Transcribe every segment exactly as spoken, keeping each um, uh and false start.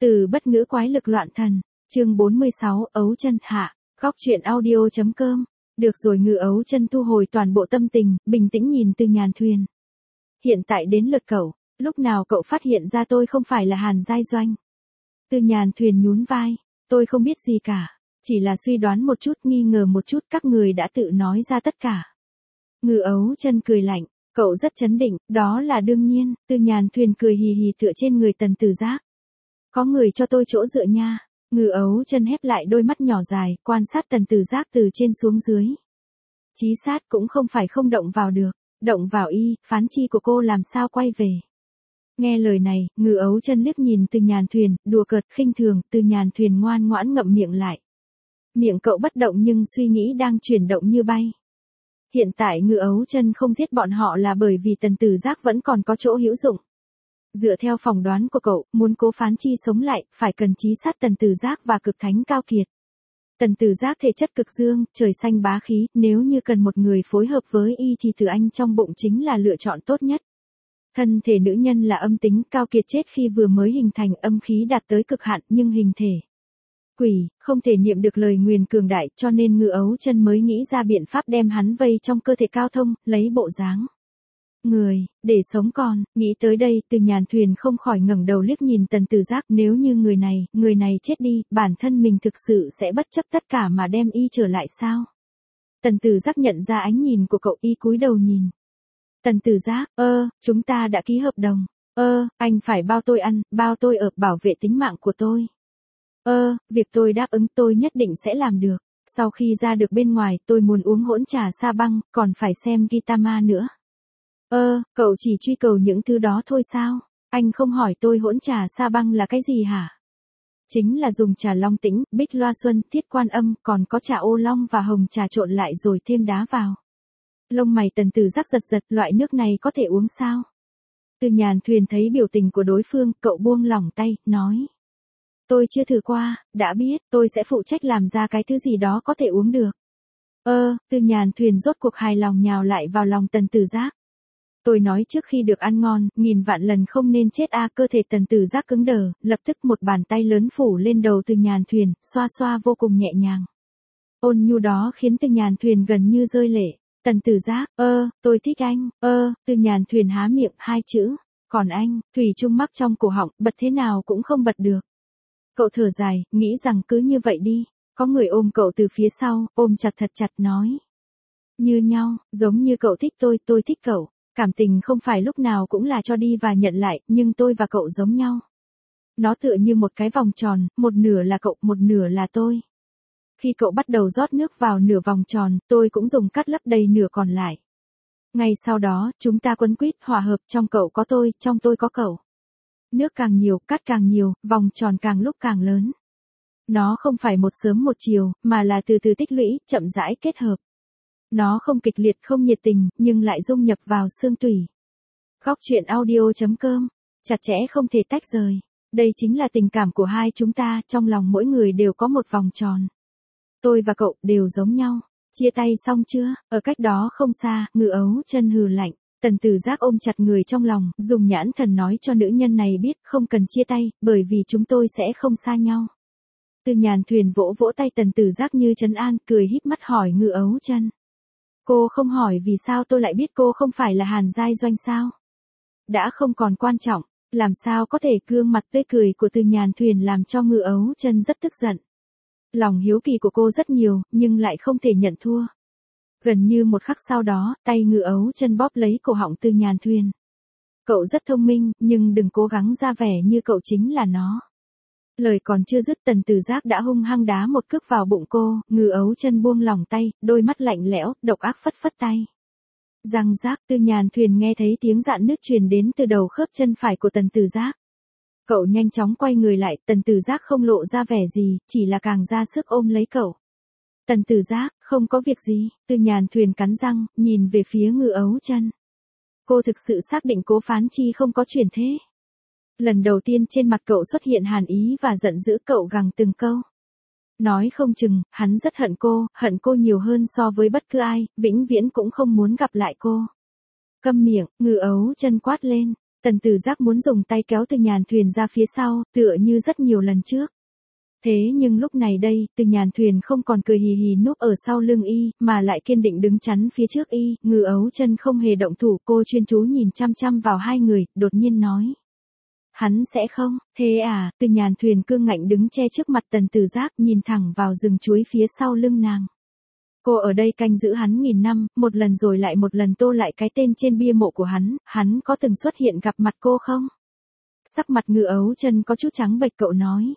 Từ bất ngữ quái lực loạn thần, chương bốn mươi sáu, ấu chân hạ, góc truyện audio.com. Được rồi, Ngư Ấu Chân thu hồi toàn bộ tâm tình, bình tĩnh nhìn Từ Nhàn Thuyền. Hiện tại đến lượt cậu, lúc nào cậu phát hiện ra tôi không phải là Hàn Giai Doanh? Từ Nhàn Thuyền nhún vai, tôi không biết gì cả, chỉ là suy đoán một chút, nghi ngờ một chút, các người đã tự nói ra tất cả. Ngư Ấu Chân cười lạnh, cậu rất chấn định, đó là đương nhiên. Từ Nhàn Thuyền cười hì hì tựa trên người Tần Tử Giác. Có người cho tôi chỗ dựa nha. Ngư Ấu Chân hép lại đôi mắt nhỏ dài, quan sát Tần Tử Giác từ trên xuống dưới. Chí sát cũng không phải không động vào được, động vào y, phán chi của cô làm sao quay về. Nghe lời này, Ngư Ấu Chân liếc nhìn Từ Nhàn Thuyền, đùa cợt khinh thường. Từ Nhàn Thuyền ngoan ngoãn ngậm miệng lại. Miệng cậu bất động nhưng suy nghĩ đang chuyển động như bay. Hiện tại Ngư Ấu Chân không giết bọn họ là bởi vì Tần Tử Giác vẫn còn có chỗ hữu dụng. Dựa theo phỏng đoán của cậu, muốn cố phán chi sống lại, phải cần chí sát Tần Tử Giác và cực thánh cao kiệt. Tần Tử Giác thể chất cực dương, trời xanh bá khí, nếu như cần một người phối hợp với y thì Từ Anh trong bụng chính là lựa chọn tốt nhất. Thân thể nữ nhân là âm tính, cao kiệt chết khi vừa mới hình thành, âm khí đạt tới cực hạn, nhưng hình thể quỷ, không thể niệm được lời nguyền cường đại, cho nên Ngư Ấu Chân mới nghĩ ra biện pháp đem hắn vây trong cơ thể cao thông, lấy bộ dáng người, để sống còn. Nghĩ tới đây, Từ Nhàn Thuyền không khỏi ngẩng đầu liếc nhìn Tần Tử Giác, nếu như người này, người này chết đi, bản thân mình thực sự sẽ bất chấp tất cả mà đem y trở lại sao? Tần Tử Giác nhận ra ánh nhìn của cậu, y cúi đầu nhìn. Tần Tử Giác, ơ, chúng ta đã ký hợp đồng. Ơ, anh phải bao tôi ăn, bao tôi ở, bảo vệ tính mạng của tôi. Ơ, việc tôi đáp ứng tôi nhất định sẽ làm được. Sau khi ra được bên ngoài, tôi muốn uống hỗn trà sa băng, còn phải xem Gintama nữa. Ơ, cậu chỉ truy cầu những thứ đó thôi sao? Anh không hỏi tôi hỗn trà sa băng là cái gì hả? Chính là dùng trà long tĩnh, bích loa xuân, thiết quan âm, còn có trà ô long và hồng trà trộn lại rồi thêm đá vào. Lông mày Tần Tử Giác giật giật, loại nước này có thể uống sao? Từ Nhàn Thuyền thấy biểu tình của đối phương, cậu buông lỏng tay, nói. Tôi chưa thử qua, đã biết, tôi sẽ phụ trách làm ra cái thứ gì đó có thể uống được. Ơ, Từ Nhàn Thuyền rốt cuộc hài lòng nhào lại vào lòng Tần Tử Giác. Tôi nói trước khi được ăn ngon, nghìn vạn lần không nên chết a. Cơ thể Tần Tử Giác cứng đờ, lập tức một bàn tay lớn phủ lên đầu Từ Nhàn Thuyền, xoa xoa vô cùng nhẹ nhàng. Ôn nhu đó khiến Từ Nhàn Thuyền gần như rơi lệ. Tần Tử Giác, ơ, tôi thích anh, ơ, Từ Nhàn Thuyền há miệng, hai chữ, còn anh, thủy chung mắc trong cổ họng, bật thế nào cũng không bật được. Cậu thở dài, nghĩ rằng cứ như vậy đi. Có người ôm cậu từ phía sau, ôm chặt thật chặt, nói. Như nhau, giống như cậu thích tôi, tôi thích cậu. Cảm tình không phải lúc nào cũng là cho đi và nhận lại, nhưng tôi và cậu giống nhau. Nó tựa như một cái vòng tròn, một nửa là cậu, một nửa là tôi. Khi cậu bắt đầu rót nước vào nửa vòng tròn, tôi cũng dùng cát lấp đầy nửa còn lại. Ngay sau đó, chúng ta quấn quýt hòa hợp, trong cậu có tôi, trong tôi có cậu. Nước càng nhiều, cát càng nhiều, vòng tròn càng lúc càng lớn. Nó không phải một sớm một chiều, mà là từ từ tích lũy, chậm rãi kết hợp. Nó không kịch liệt, không nhiệt tình, nhưng lại dung nhập vào xương tủy. Góc truyện audio.com, chặt chẽ không thể tách rời. Đây chính là tình cảm của hai chúng ta, trong lòng mỗi người đều có một vòng tròn. Tôi và cậu đều giống nhau. Chia tay xong chưa? Ở cách đó không xa, Ngư Ấu Chân hừ lạnh. Tần Tử Giác ôm chặt người trong lòng, dùng nhãn thần nói cho nữ nhân này biết không cần chia tay, bởi vì chúng tôi sẽ không xa nhau. Từ Nhàn Thuyền vỗ vỗ tay Tần Tử Giác như trấn an, cười híp mắt hỏi Ngư Ấu Chân. Cô không hỏi vì sao tôi lại biết cô không phải là Hàn Giai Doanh sao? Đã không còn quan trọng, làm sao có thể. Gương mặt tươi cười của Từ Nhàn Thuyền làm cho Ngư Ấu Chân rất tức giận. Lòng hiếu kỳ của cô rất nhiều, nhưng lại không thể nhận thua. Gần như một khắc sau đó, tay Ngư Ấu Chân bóp lấy cổ họng Từ Nhàn Thuyền. Cậu rất thông minh, nhưng đừng cố gắng ra vẻ như cậu chính là nó. Lời còn chưa dứt, Tần Tử Giác đã hung hăng đá một cước vào bụng cô. Ngư Ấu Chân buông lỏng tay, đôi mắt lạnh lẽo, độc ác phất phất tay. Răng rác. Từ Nhàn Thuyền nghe thấy tiếng rạn nứt truyền đến từ đầu khớp chân phải của Tần Tử Giác. Cậu nhanh chóng quay người lại, Tần Tử Giác không lộ ra vẻ gì, chỉ là càng ra sức ôm lấy cậu. Tần Tử Giác, không có việc gì. Từ Nhàn Thuyền cắn răng, nhìn về phía Ngư Ấu Chân. Cô thực sự xác định Cố Phán Chi không có chuyển thế. Lần đầu tiên trên mặt cậu xuất hiện hàn ý và giận dữ, cậu gằn từng câu. Nói không chừng, hắn rất hận cô, hận cô nhiều hơn so với bất cứ ai, vĩnh viễn cũng không muốn gặp lại cô. Câm miệng, Ngư Ấu Chân quát lên. Tần Tử Giác muốn dùng tay kéo Từ Nhàn Thuyền ra phía sau, tựa như rất nhiều lần trước. Thế nhưng lúc này đây, Từ Nhàn Thuyền không còn cười hì hì núp ở sau lưng y, mà lại kiên định đứng chắn phía trước y, Ngư Ấu Chân không hề động thủ, cô chuyên chú nhìn chăm chăm vào hai người, đột nhiên nói. Hắn sẽ không, thế à, Từ Nhàn Thuyền cương ngạnh đứng che trước mặt Tần Tử Giác, nhìn thẳng vào rừng chuối phía sau lưng nàng. Cô ở đây canh giữ hắn nghìn năm, một lần rồi lại một lần tô lại cái tên trên bia mộ của hắn, hắn có từng xuất hiện gặp mặt cô không? Sắc mặt Ngư Ấu Chân có chút trắng bệch, cậu nói.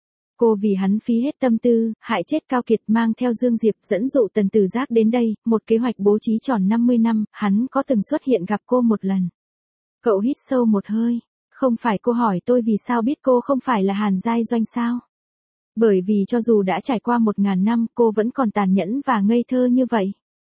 Cô vì hắn phí hết tâm tư, hại chết Cao Kiệt, mang theo Dương Diệp dẫn dụ Tần Tử Giác đến đây, một kế hoạch bố trí tròn năm mươi năm, hắn có từng xuất hiện gặp cô một lần. Cậu hít sâu một hơi, không phải cô hỏi tôi vì sao biết cô không phải là Hàn Giai Doanh sao? Bởi vì cho dù đã trải qua một ngàn năm, cô vẫn còn tàn nhẫn và ngây thơ như vậy.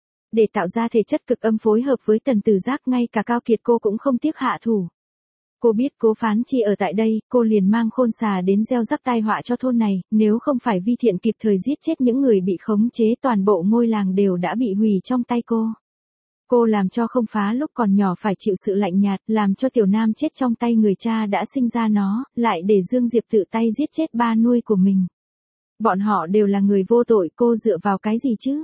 Để tạo ra thể chất cực âm phối hợp với Tần Tử Giác, ngay cả Cao Kiệt cô cũng không tiếc hạ thủ. Cô biết Cố Phán Chi ở tại đây, cô liền mang Khôn Xà đến gieo rắc tai họa cho thôn này, nếu không phải Vi Thiện kịp thời giết chết những người bị khống chế, toàn bộ ngôi làng đều đã bị hủy trong tay cô. Cô làm cho Không Phá lúc còn nhỏ phải chịu sự lạnh nhạt, làm cho Tiểu Nam chết trong tay người cha đã sinh ra nó, lại để Dương Diệp tự tay giết chết ba nuôi của mình. Bọn họ đều là người vô tội, cô dựa vào cái gì chứ?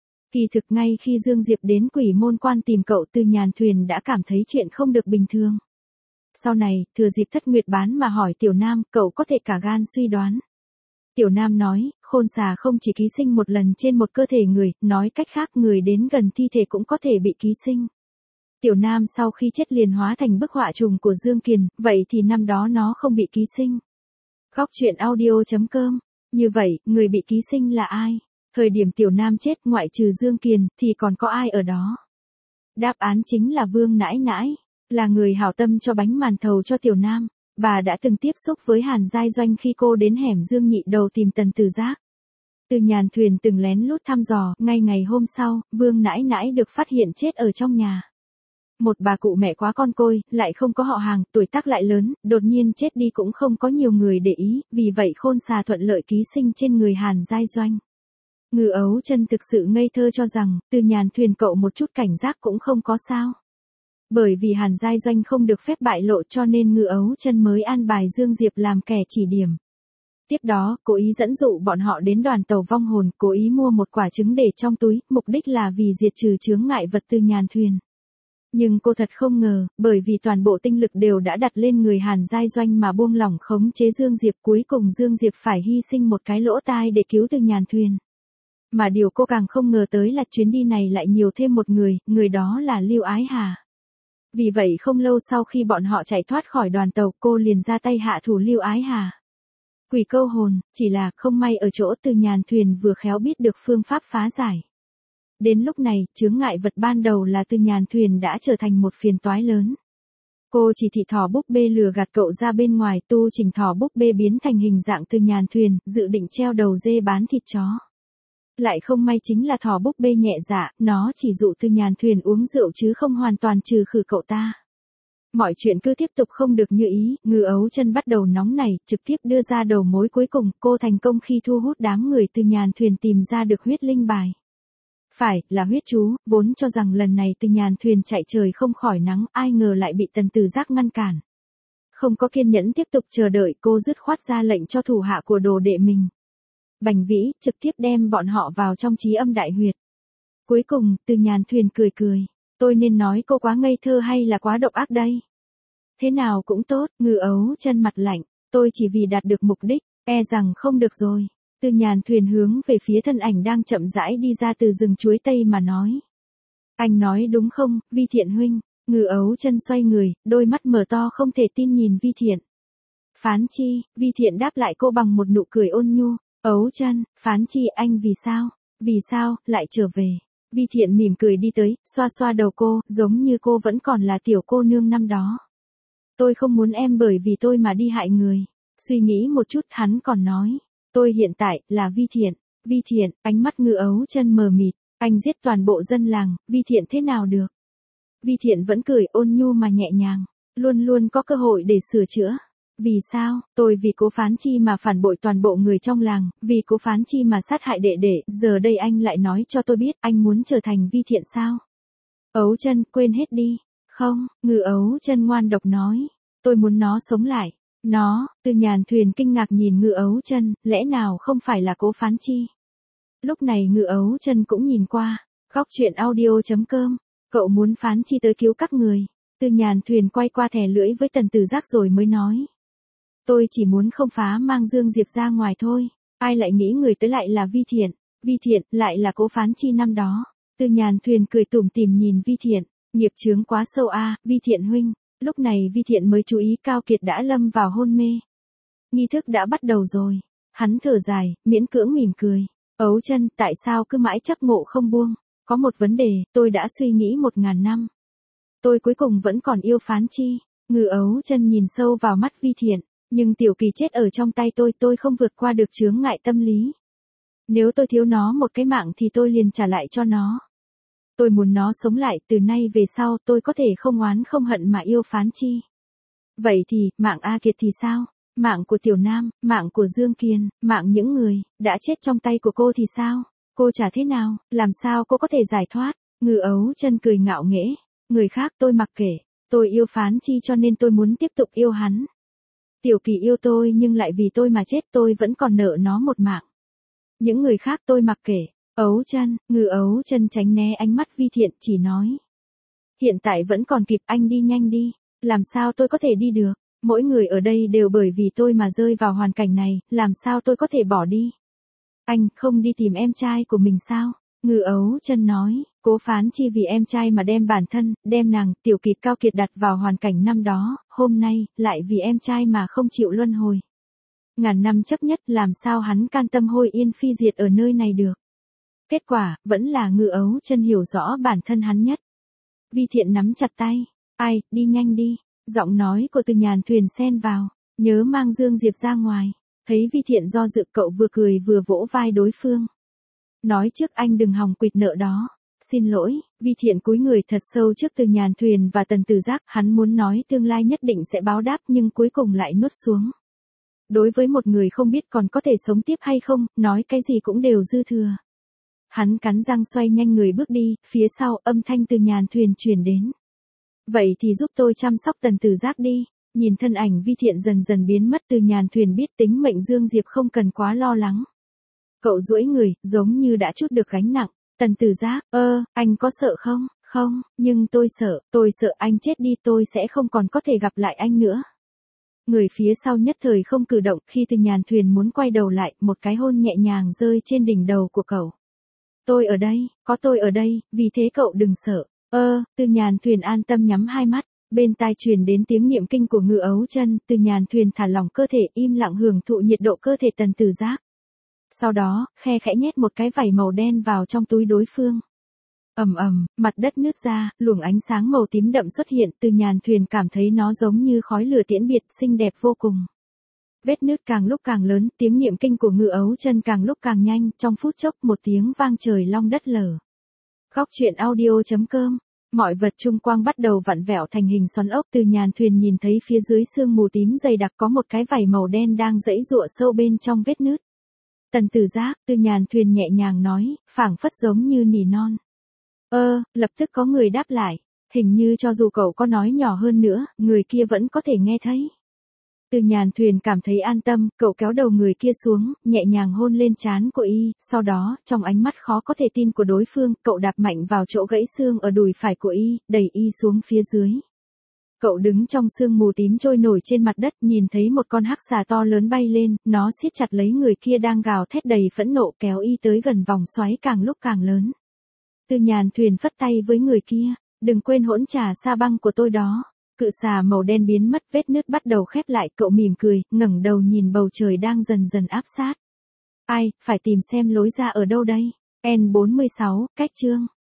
Kỳ thực ngay khi Dương Diệp đến Quỷ Môn Quan tìm cậu, Từ Nhàn Thuyền đã cảm thấy chuyện không được bình thường. Sau này, thừa dịp Thất Nguyệt bán mà hỏi Tiểu Nam, cậu có thể cả gan suy đoán. Tiểu Nam nói, Khôn Xà không chỉ ký sinh một lần trên một cơ thể người, nói cách khác người đến gần thi thể cũng có thể bị ký sinh. Tiểu Nam sau khi chết liền hóa thành bức họa trùng của Dương Kiền, vậy thì năm đó nó không bị ký sinh. Góc truyện audio chấm com. Như vậy, người bị ký sinh là ai? Thời điểm Tiểu Nam chết, ngoại trừ Dương Kiền, thì còn có ai ở đó? Đáp án chính là Vương Nãi Nãi, là người hảo tâm cho bánh màn thầu cho Tiểu Nam. Bà đã từng tiếp xúc với Hàn Giai Doanh khi cô đến hẻm Dương Nhị Đầu tìm Tần Tử Giác. Từ Nhàn Thuyền từng lén lút thăm dò, ngay ngày hôm sau, Vương Nãi Nãi được phát hiện chết ở trong nhà. Một bà cụ mẹ quá con côi, lại không có họ hàng, tuổi tác lại lớn, đột nhiên chết đi cũng không có nhiều người để ý, vì vậy Khôn Xà thuận lợi ký sinh trên người Hàn Giai Doanh. Ngư Ấu Chân thực sự ngây thơ cho rằng, Từ Nhàn Thuyền cậu một chút cảnh giác cũng không có sao. Bởi vì Hàn Giai Doanh không được phép bại lộ cho nên Ngư Ấu Chân mới an bài Dương Diệp làm kẻ chỉ điểm. Tiếp đó, cố ý dẫn dụ bọn họ đến đoàn tàu vong hồn, cố ý mua một quả trứng để trong túi, mục đích là vì diệt trừ chướng ngại vật Từ Nhàn Thuyền. Nhưng cô thật không ngờ, bởi vì toàn bộ tinh lực đều đã đặt lên người Hàn Giai Doanh mà buông lỏng khống chế Dương Diệp, cuối cùng Dương Diệp phải hy sinh một cái lỗ tai để cứu Từ Nhàn Thuyền. Mà điều cô càng không ngờ tới là chuyến đi này lại nhiều thêm một người, người đó là Lưu Ái Hà. Vì vậy không lâu sau khi bọn họ chạy thoát khỏi đoàn tàu, cô liền ra tay hạ thủ Lưu Ái Hà. Quỷ câu hồn, chỉ là không may ở chỗ Từ Nhàn Thuyền vừa khéo biết được phương pháp phá giải. Đến lúc này, chướng ngại vật ban đầu là Từ Nhàn Thuyền đã trở thành một phiền toái lớn. Cô chỉ thị thỏ búp bê lừa gạt cậu ra bên ngoài, tu trình thỏ búp bê biến thành hình dạng Từ Nhàn Thuyền, dự định treo đầu dê bán thịt chó. Lại không may chính là thỏ búp bê nhẹ dạ, nó chỉ dụ Từ Nhàn Thuyền uống rượu chứ không hoàn toàn trừ khử cậu ta. Mọi chuyện cứ tiếp tục không được như ý, Ngư Ấu Chân bắt đầu nóng nảy, trực tiếp đưa ra đầu mối cuối cùng, cô thành công khi thu hút đám người Từ Nhàn Thuyền tìm ra được huyết linh bài. Phải, là huyết chú, vốn cho rằng lần này Từ Nhàn Thuyền chạy trời không khỏi nắng, ai ngờ lại bị Tần Tử Giác ngăn cản. Không có kiên nhẫn tiếp tục chờ đợi, cô dứt khoát ra lệnh cho thủ hạ của đồ đệ mình. Bành Vĩ, trực tiếp đem bọn họ vào trong trí âm đại huyệt. Cuối cùng, Từ Nhàn Thuyền cười cười. Tôi nên nói cô quá ngây thơ hay là quá độc ác đây? Thế nào cũng tốt, Ngư Ấu Chân mặt lạnh. Tôi chỉ vì đạt được mục đích, e rằng không được rồi. Từ Nhàn Thuyền hướng về phía thân ảnh đang chậm rãi đi ra từ rừng chuối tây mà nói. Anh nói đúng không, Vi Thiện huynh? Ngư Ấu Chân xoay người, đôi mắt mở to không thể tin nhìn Vi Thiện. Phán Chi, Vi Thiện đáp lại cô bằng một nụ cười ôn nhu. Ấu Chân, Phán Chi, anh vì sao? Vì sao, lại trở về? Vi Thiện mỉm cười đi tới, xoa xoa đầu cô, giống như cô vẫn còn là tiểu cô nương năm đó. Tôi không muốn em bởi vì tôi mà đi hại người. Suy nghĩ một chút, hắn còn nói. Tôi hiện tại, là Vi Thiện. Vi Thiện, ánh mắt Ngư Ấu Chân mờ mịt. Anh giết toàn bộ dân làng, Vi Thiện thế nào được? Vi Thiện vẫn cười ôn nhu mà nhẹ nhàng. Luôn luôn có cơ hội để sửa chữa. Vì sao, tôi vì Cố Phán Chi mà phản bội toàn bộ người trong làng, vì Cố Phán Chi mà sát hại đệ đệ, giờ đây anh lại nói cho tôi biết anh muốn trở thành Vi Thiện sao? Ấu Chân, quên hết đi. Không, Ngư Ấu Chân ngoan độc nói. Tôi muốn nó sống lại. Nó, Từ Nhàn Thuyền kinh ngạc nhìn Ngư Ấu Chân, lẽ nào không phải là Cố Phán Chi? Lúc này Ngư Ấu Chân cũng nhìn qua. Góc truyện audio chấm com. Cậu muốn Phán Chi tới cứu các người. Từ Nhàn Thuyền quay qua thè lưỡi với Tần Tử Giác rồi mới nói. Tôi chỉ muốn không phá mang Dương Diệp ra ngoài thôi. Ai lại nghĩ người tới lại là Vi Thiện. Vi Thiện, lại là Cố Phán Chi năm đó. Từ Nhàn Thuyền cười tủm tỉm nhìn Vi Thiện. Nghiệp chướng quá sâu a, à, Vi Thiện huynh. Lúc này Vi Thiện mới chú ý Cao Kiệt đã lâm vào hôn mê. Nghi thức đã bắt đầu rồi. Hắn thở dài, miễn cưỡng mỉm cười. Ấu Chân, tại sao cứ mãi chấp ngộ không buông? Có một vấn đề, tôi đã suy nghĩ một ngàn năm. Tôi cuối cùng vẫn còn yêu Phán Chi. Ngư Ấu Chân nhìn sâu vào mắt Vi Thiện. Nhưng Tiểu Kỳ chết ở trong tay tôi, tôi không vượt qua được chướng ngại tâm lý. Nếu tôi thiếu nó một cái mạng thì tôi liền trả lại cho nó. Tôi muốn nó sống lại, từ nay về sau tôi có thể không oán không hận mà yêu Phán Chi. Vậy thì, mạng A Kiệt thì sao? Mạng của Tiểu Nam, mạng của Dương Kiền, mạng những người đã chết trong tay của cô thì sao? Cô trả thế nào? Làm sao cô có thể giải thoát? Ngư Ấu Chân cười ngạo nghễ. Người khác tôi mặc kệ. Tôi yêu Phán Chi cho nên tôi muốn tiếp tục yêu hắn. Tiểu Kỳ yêu tôi nhưng lại vì tôi mà chết, tôi vẫn còn nợ nó một mạng. Những người khác tôi mặc kệ. Ấu Chân, Ngư Ấu Chân tránh né ánh mắt Vi Thiện, chỉ nói. Hiện tại vẫn còn kịp, anh đi nhanh đi. Làm sao tôi có thể đi được? Mỗi người ở đây đều bởi vì tôi mà rơi vào hoàn cảnh này, làm sao tôi có thể bỏ đi? Anh không đi tìm em trai của mình sao? Ngư Ấu Chân nói, Cố Phán Chi vì em trai mà đem bản thân, đem nàng, Tiểu Kỳ, Cao Kiệt đặt vào hoàn cảnh năm đó, hôm nay, lại vì em trai mà không chịu luân hồi. Ngàn năm chấp nhất, làm sao hắn can tâm hôi yên phi diệt ở nơi này được? Kết quả, vẫn là Ngư Ấu Chân hiểu rõ bản thân hắn nhất. Vi Thiện nắm chặt tay. Ai, đi nhanh đi. Giọng nói của Từ Nhàn Thuyền xen vào. Nhớ mang Dương Diệp ra ngoài. Thấy Vi Thiện do dự, cậu vừa cười vừa vỗ vai đối phương. Nói trước anh đừng hòng quỵt nợ đó. Xin lỗi. Vi Thiện cúi người thật sâu trước Từ Nhàn Thuyền và Tần Tử Giác. Hắn muốn nói tương lai nhất định sẽ báo đáp nhưng cuối cùng lại nuốt xuống. Đối với một người không biết còn có thể sống tiếp hay không, nói cái gì cũng đều dư thừa. Hắn cắn răng xoay nhanh người bước đi, phía sau âm thanh Từ Nhàn Thuyền truyền đến. Vậy thì giúp tôi chăm sóc Tần Tử Giác đi. Nhìn thân ảnh Vi Thiện dần dần biến mất, Từ Nhàn Thuyền biết tính mệnh Dương Diệp không cần quá lo lắng. Cậu duỗi người, giống như đã trút được gánh nặng. Tần Tử Giác, ơ, anh có sợ không? Không, nhưng tôi sợ, tôi sợ anh chết đi, tôi sẽ không còn có thể gặp lại anh nữa. Người phía sau nhất thời không cử động, khi Từ Nhàn Thuyền muốn quay đầu lại, một cái hôn nhẹ nhàng rơi trên đỉnh đầu của cậu. Tôi ở đây, có tôi ở đây, vì thế cậu đừng sợ. Ơ, Từ Nhàn Thuyền an tâm nhắm hai mắt, bên tai truyền đến tiếng niệm kinh của Ngư Ấu Chân, Từ Nhàn Thuyền thả lỏng cơ thể, im lặng hưởng thụ nhiệt độ cơ thể Tần Tử Giác. Sau đó, khe khẽ nhét một cái vảy màu đen vào trong túi đối phương. Ầm ầm, mặt đất nứt ra, luồng ánh sáng màu tím đậm xuất hiện, Từ Nhàn Thuyền cảm thấy nó giống như khói lửa tiễn biệt, xinh đẹp vô cùng. Vết nứt càng lúc càng lớn, tiếng niệm kinh của Ngư Ấu Chân càng lúc càng nhanh, trong phút chốc một tiếng vang trời long đất lở. Góc truyện audio chấm com. Mọi vật chung quanh bắt đầu vặn vẹo thành hình xoắn ốc. Từ Nhàn Thuyền nhìn thấy phía dưới sương mù tím dày đặc có một cái vảy màu đen đang giãy giụa sâu bên trong vết nứt. Tần Tử Giác, Từ Nhàn Thuyền nhẹ nhàng nói, phảng phất giống như nỉ non. Ơ, lập tức có người đáp lại, hình như cho dù cậu có nói nhỏ hơn nữa, người kia vẫn có thể nghe thấy. Từ Nhàn Thuyền cảm thấy an tâm, cậu kéo đầu người kia xuống, nhẹ nhàng hôn lên trán của y, sau đó, trong ánh mắt khó có thể tin của đối phương, cậu đạp mạnh vào chỗ gãy xương ở đùi phải của y, đẩy y xuống phía dưới. Cậu đứng trong sương mù tím trôi nổi trên mặt đất, nhìn thấy một con hắc xà to lớn bay lên, nó siết chặt lấy người kia đang gào thét đầy phẫn nộ, kéo y tới gần vòng xoáy càng lúc càng lớn. Từ Nhàn Thuyền phất tay với người kia, đừng quên hỗn trà sa băng của tôi đó. Cự xà màu đen biến mất, vết nứt bắt đầu khép lại, cậu mỉm cười, ngẩng đầu nhìn bầu trời đang dần dần áp sát. Ai, phải tìm xem lối ra ở đâu đây. N bốn mươi sáu, cách chương.